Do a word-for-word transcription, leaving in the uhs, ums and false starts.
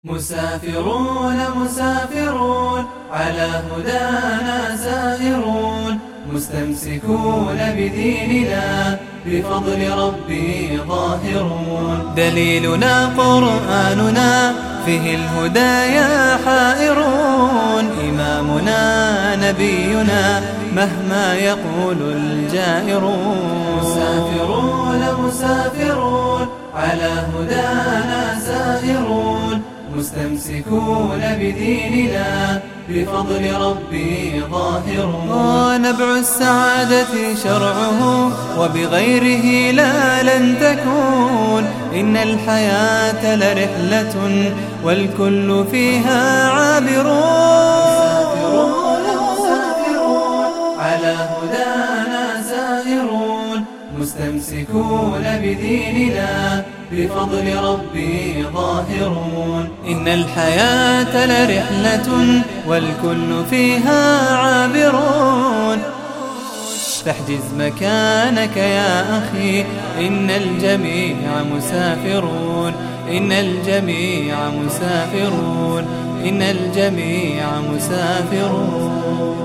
مسافرون مسافرون على هدانا سائرون، مستمسكون بديننا بفضل ربي ظاهرون. دليلنا قرآننا فيه الهدايا حائرون، إمامنا نبينا مهما يقول الجائرون. مسافرون مسافرون على هدانا سائرون، مستمسكون بديننا بفضل ربي ظاهرون. ونبع السعادة شرعه وبغيره لا لن تكون، إن الحياة لرحلة والكل فيها عابرون. مسافرون مسافرون على هدانا سائرون، مستمسكون بديننا بفضل ربي ظاهرون. إن الحياة لرحلة والكل فيها عابرون. فاحجز مكانك يا أخي، إن الجميع مسافرون، إن الجميع مسافرون، إن الجميع مسافرون.